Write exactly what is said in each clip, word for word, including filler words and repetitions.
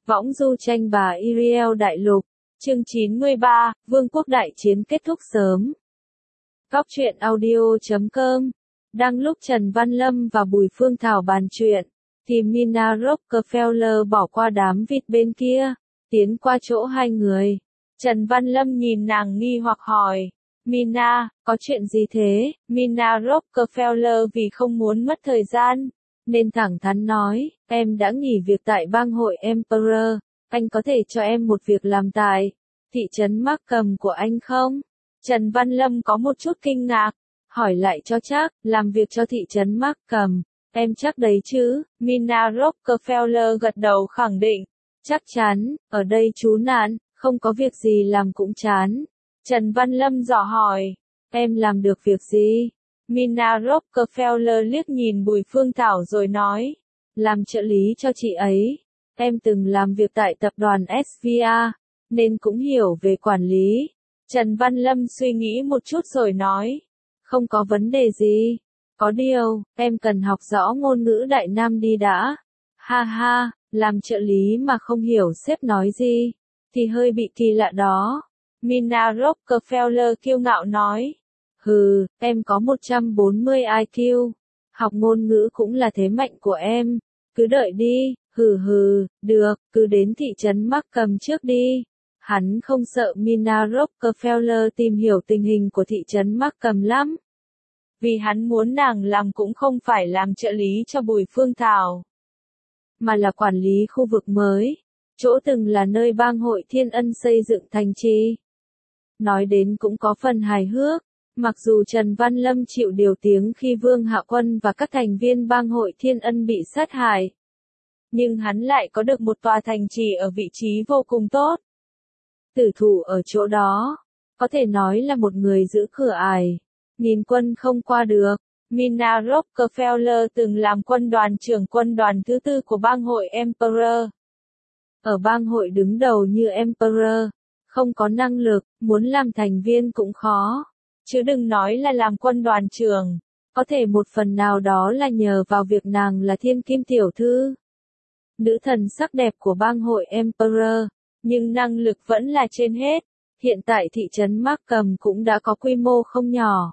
Võng du tranh bà Iriel Đại Lục, chương chín mươi ba, Vương quốc đại chiến kết thúc sớm. Góc truyện audio chấm com. Đang lúc Trần Văn Lâm và Bùi Phương Thảo bàn chuyện, thì Mina Rockefeller bỏ qua đám vịt bên kia, tiến qua chỗ hai người. Trần Văn Lâm nhìn nàng nghi hoặc hỏi, Mina, có chuyện gì thế? Mina Rockefeller vì không muốn mất thời gian, nên thẳng thắn nói, em đã nghỉ việc tại bang hội Emperor, anh có thể cho em một việc làm tại thị trấn Markham của anh không? Trần Văn Lâm có một chút kinh ngạc, hỏi lại cho chắc, làm việc cho thị trấn Markham, em chắc đấy chứ? Mina Rockefeller gật đầu khẳng định, chắc chắn, ở đây trú nạn, không có việc gì làm cũng chán. Trần Văn Lâm dò hỏi, em làm được việc gì? Mina Rockefeller liếc nhìn Bùi Phương Thảo rồi nói, làm trợ lý cho chị ấy. Em từng làm việc tại tập đoàn ét vê a, nên cũng hiểu về quản lý. Trần Văn Lâm suy nghĩ một chút rồi nói, không có vấn đề gì. Có điều, em cần học rõ ngôn ngữ Đại Nam đi đã. Ha ha, làm trợ lý mà không hiểu sếp nói gì, thì hơi bị kỳ lạ đó. Mina Rockefeller kiêu ngạo nói, hừ, em có một trăm bốn mươi i kiu, học ngôn ngữ cũng là thế mạnh của em, cứ đợi đi, hừ hừ, được, cứ đến thị trấn Markham trước đi. Hắn không sợ Mina Rockefeller tìm hiểu tình hình của thị trấn Markham lắm, vì hắn muốn nàng làm cũng không phải làm trợ lý cho Bùi Phương Thảo, mà là quản lý khu vực mới, chỗ từng là nơi bang hội Thiên Ân xây dựng thành trì. Nói đến cũng có phần hài hước, mặc dù Trần Văn Lâm chịu điều tiếng khi Vương Hạ Quân và các thành viên bang hội Thiên Ân bị sát hại, nhưng hắn lại có được một tòa thành trì ở vị trí vô cùng tốt. Tử thủ ở chỗ đó, có thể nói là một người giữ cửa ải, nhìn quân không qua được. Mina Rockefeller từng làm quân đoàn trưởng quân đoàn thứ tư của bang hội Emperor. Ở bang hội đứng đầu như Emperor, không có năng lực, muốn làm thành viên cũng khó. Chứ đừng nói là làm quân đoàn trưởng, có thể một phần nào đó là nhờ vào việc nàng là thiên kim tiểu thư, nữ thần sắc đẹp của bang hội Emperor, nhưng năng lực vẫn là trên hết. Hiện tại thị trấn Markham cũng đã có quy mô không nhỏ.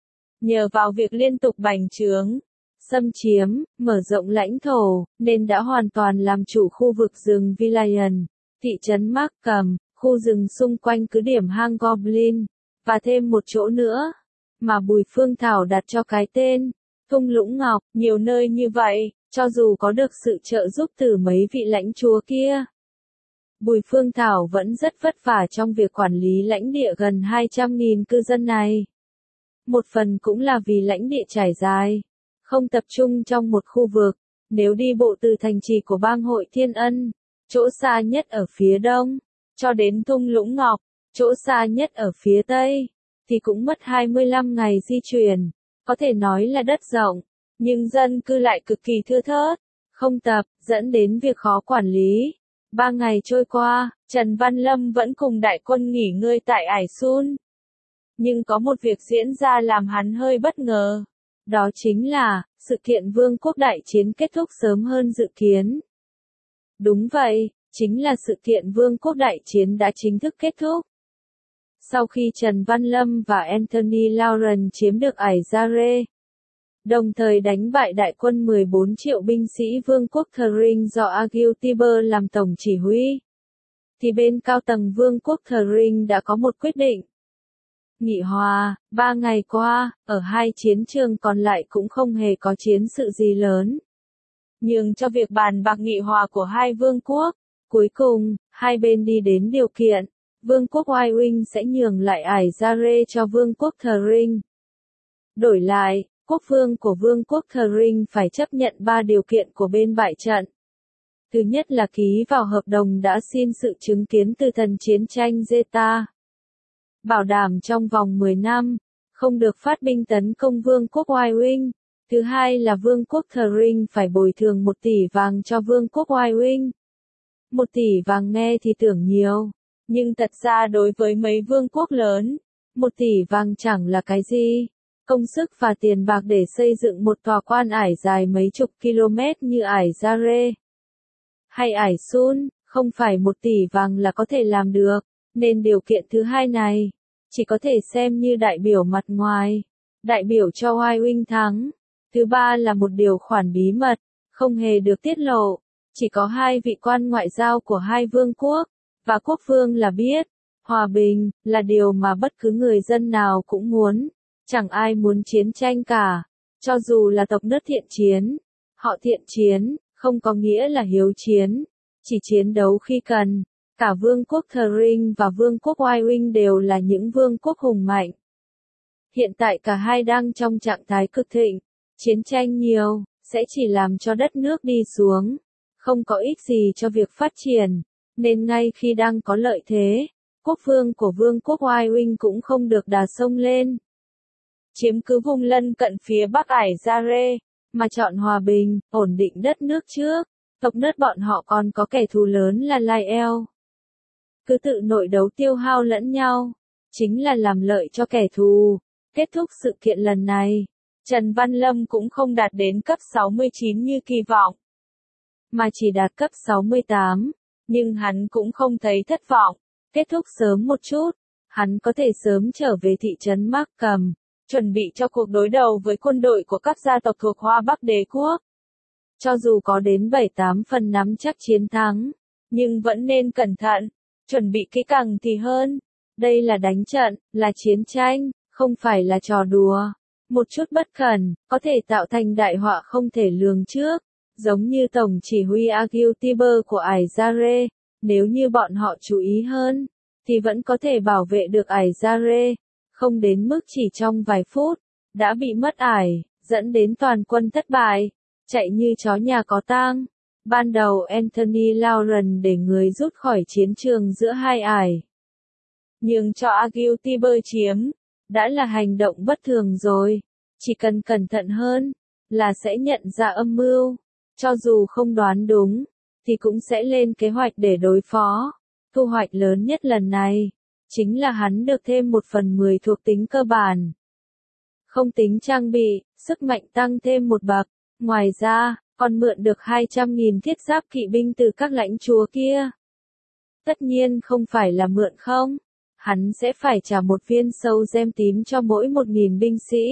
Nhờ vào việc liên tục bành trướng, xâm chiếm, mở rộng lãnh thổ, nên đã hoàn toàn làm chủ khu vực rừng Villayan, thị trấn Markham, khu rừng xung quanh cứ điểm hang Goblin, và thêm một chỗ nữa, mà Bùi Phương Thảo đặt cho cái tên, Thung Lũng Ngọc. Nhiều nơi như vậy, cho dù có được sự trợ giúp từ mấy vị lãnh chúa kia, Bùi Phương Thảo vẫn rất vất vả trong việc quản lý lãnh địa gần hai trăm nghìn cư dân này. Một phần cũng là vì lãnh địa trải dài, không tập trung trong một khu vực. Nếu đi bộ từ thành trì của bang hội Thiên Ân, chỗ xa nhất ở phía đông, cho đến Thung Lũng Ngọc, chỗ xa nhất ở phía tây, thì cũng mất hai mươi lăm ngày di chuyển. Có thể nói là đất rộng, nhưng dân cư lại cực kỳ thưa thớt, không tập, dẫn đến việc khó quản lý. Ba ngày trôi qua, Trần Văn Lâm vẫn cùng đại quân nghỉ ngơi tại Ải Sun. Nhưng có một việc diễn ra làm hắn hơi bất ngờ. Đó chính là, sự kiện Vương quốc đại chiến kết thúc sớm hơn dự kiến. Đúng vậy, chính là sự kiện Vương quốc đại chiến đã chính thức kết thúc. Sau khi Trần Văn Lâm và Anthony Lauren chiếm được Ải Zare, đồng thời đánh bại đại quân mười bốn triệu binh sĩ Vương quốc Thering do Agil Tiber làm tổng chỉ huy, thì bên cao tầng Vương quốc Thering đã có một quyết định. Nghị hòa. Ba ngày qua, ở hai chiến trường còn lại cũng không hề có chiến sự gì lớn, nhường cho việc bàn bạc nghị hòa của hai vương quốc. Cuối cùng, hai bên đi đến điều kiện, Vương quốc Oai Wing sẽ nhường lại Ải Zare cho Vương quốc Thering. Đổi lại, quốc vương của Vương quốc Thering phải chấp nhận ba điều kiện của bên bại trận. Thứ nhất là ký vào hợp đồng đã xin sự chứng kiến từ thần chiến tranh Zeta, bảo đảm trong vòng mười năm, không được phát binh tấn công Vương quốc Oai Wing. Thứ hai là Vương quốc Thering phải bồi thường một tỷ vàng cho Vương quốc Oai Wing. Một tỷ vàng nghe thì tưởng nhiều, nhưng thật ra đối với mấy vương quốc lớn, một tỷ vàng chẳng là cái gì. Công sức và tiền bạc để xây dựng một tòa quan ải dài mấy chục km như Ải Zare hay Ải Sun, Không phải một tỷ vàng là có thể làm được, nên điều kiện thứ hai này, chỉ có thể xem như đại biểu mặt ngoài, đại biểu cho Hoài Huynh thắng. Thứ ba là một điều khoản bí mật, không hề được tiết lộ, chỉ có hai vị quan ngoại giao của hai vương quốc, và quốc vương là biết. Hòa bình, là điều mà bất cứ người dân nào cũng muốn, chẳng ai muốn chiến tranh cả, cho dù là tộc nước thiện chiến. Họ thiện chiến, không có nghĩa là hiếu chiến, chỉ chiến đấu khi cần. Cả vương quốc Thring và vương quốc Hoài Huynh đều là những vương quốc hùng mạnh. Hiện tại cả hai đang trong trạng thái cực thịnh, chiến tranh nhiều, sẽ chỉ làm cho đất nước đi xuống, không có ích gì cho việc phát triển, nên ngay khi đang có lợi thế, quốc vương của vương quốc Hoài Huynh cũng không được đà sông lên. Chiếm cứ vùng lân cận phía bắc ải Zare, mà chọn hòa bình, ổn định đất nước trước, tộc nước bọn họ còn có kẻ thù lớn là Lael. Cứ tự nội đấu tiêu hao lẫn nhau, chính là làm lợi cho kẻ thù. Kết thúc sự kiện lần này, Trần Văn Lâm cũng không đạt đến cấp sáu mươi chín như kỳ vọng, mà chỉ đạt cấp sáu mươi tám, nhưng hắn cũng không thấy thất vọng. Kết thúc sớm một chút, hắn có thể sớm trở về thị trấn Markham, chuẩn bị cho cuộc đối đầu với quân đội của các gia tộc thuộc Hoa Bắc đế quốc. Cho dù có đến bảy tám phần nắm chắc chiến thắng, nhưng vẫn nên cẩn thận, chuẩn bị kỹ càng thì hơn. Đây là đánh trận, là chiến tranh, không phải là trò đùa. Một chút bất cẩn, có thể tạo thành đại họa không thể lường trước, giống như tổng chỉ huy Agil Tiber của ải Zare. Nếu như bọn họ chú ý hơn, thì vẫn có thể bảo vệ được ải Zare, không đến mức chỉ trong vài phút, đã bị mất ải, dẫn đến toàn quân thất bại, chạy như chó nhà có tang. Ban đầu Anthony Lauren để người rút khỏi chiến trường giữa hai ải, nhưng cho Agil Tiber chiếm, đã là hành động bất thường rồi, chỉ cần cẩn thận hơn, là sẽ nhận ra âm mưu, cho dù không đoán đúng, thì cũng sẽ lên kế hoạch để đối phó. Thu hoạch lớn nhất lần này, chính là hắn được thêm một phần mười thuộc tính cơ bản. Không tính trang bị, sức mạnh tăng thêm một bậc, ngoài ra, còn mượn được hai trăm nghìn thiết giáp kỵ binh từ các lãnh chúa kia. Tất nhiên không phải là mượn không, hắn sẽ phải trả một viên sâu gem tím cho mỗi một nghìn binh sĩ.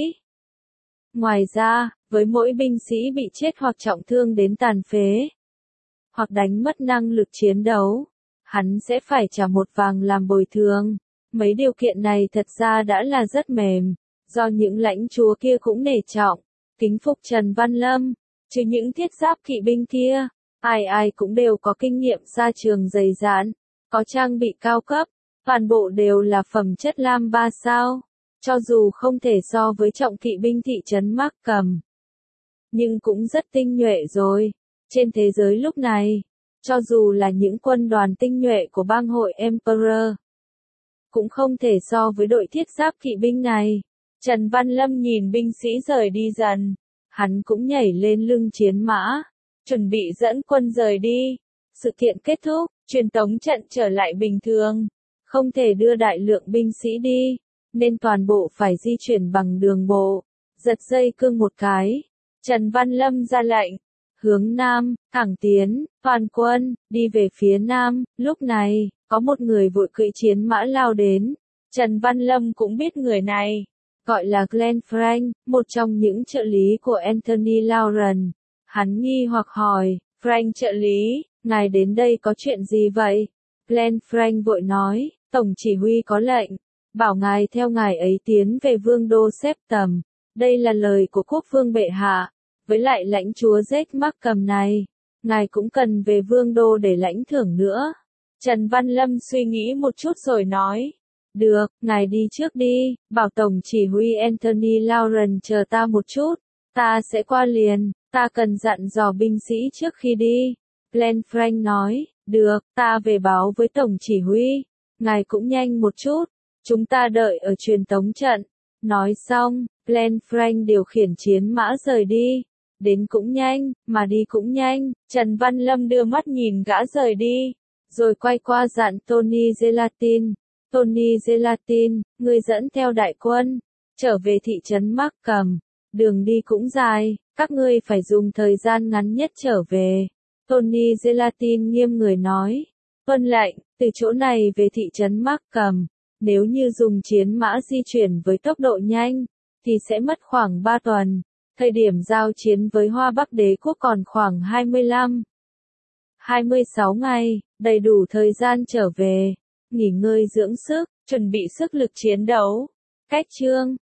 Ngoài ra, với mỗi binh sĩ bị chết hoặc trọng thương đến tàn phế, hoặc đánh mất năng lực chiến đấu, hắn sẽ phải trả một vàng làm bồi thường. Mấy điều kiện này thật ra đã là rất mềm, do những lãnh chúa kia cũng nể trọng, kính phục Trần Văn Lâm, chứ những thiết giáp kỵ binh kia, ai ai cũng đều có kinh nghiệm xa trường dày dạn, có trang bị cao cấp, toàn bộ đều là phẩm chất lam ba sao, cho dù không thể so với trọng kỵ binh thị trấn Markham, nhưng cũng rất tinh nhuệ rồi. Trên thế giới lúc này, cho dù là những quân đoàn tinh nhuệ của bang hội Emperor, cũng không thể so với đội thiết giáp kỵ binh này. Trần Văn Lâm nhìn binh sĩ rời đi dần, hắn cũng nhảy lên lưng chiến mã, chuẩn bị dẫn quân rời đi. Sự kiện kết thúc, truyền tống trận trở lại bình thường, không thể đưa đại lượng binh sĩ đi, nên toàn bộ phải di chuyển bằng đường bộ. Giật dây cương một cái, Trần Văn Lâm ra lệnh, hướng nam, thẳng tiến, toàn quân, đi về phía nam. Lúc này, có một người vội cưỡi chiến mã lao đến. Trần Văn Lâm cũng biết người này, gọi là Glenn Frank, một trong những trợ lý của Anthony Lauren. Hắn nghi hoặc hỏi, Frank trợ lý, ngài đến đây có chuyện gì vậy? Glenn Frank vội nói, tổng chỉ huy có lệnh, bảo ngài theo ngài ấy tiến về vương đô Septum. Đây là lời của quốc vương bệ hạ. Với lại lãnh chúa Jack Markham này, ngài cũng cần về vương đô để lãnh thưởng nữa. Trần Văn Lâm suy nghĩ một chút rồi nói, được, ngài đi trước đi, bảo tổng chỉ huy Anthony Lauren chờ ta một chút, ta sẽ qua liền, ta cần dặn dò binh sĩ trước khi đi. Glenn Frank nói, được, ta về báo với tổng chỉ huy, ngài cũng nhanh một chút, chúng ta đợi ở truyền tống trận. Nói xong, Glenn Frank điều khiển chiến mã rời đi. Đến cũng nhanh, mà đi cũng nhanh. Trần Văn Lâm đưa mắt nhìn gã rời đi, rồi quay qua dặn Tony Gelatin. Tony Gelatin, ngươi dẫn theo đại quân, trở về thị trấn Markham. Đường đi cũng dài, các ngươi phải dùng thời gian ngắn nhất trở về. Tony Gelatin nghiêm người nói, Tuân lệnh, từ chỗ này về thị trấn Mác Cầm, nếu như dùng chiến mã di chuyển với tốc độ nhanh, thì sẽ mất khoảng ba tuần. Thời điểm giao chiến với Hoa Bắc Đế quốc còn khoảng hai mươi lăm, hai mươi sáu ngày, đầy đủ thời gian trở về, nghỉ ngơi dưỡng sức, chuẩn bị sức lực chiến đấu. Cách chương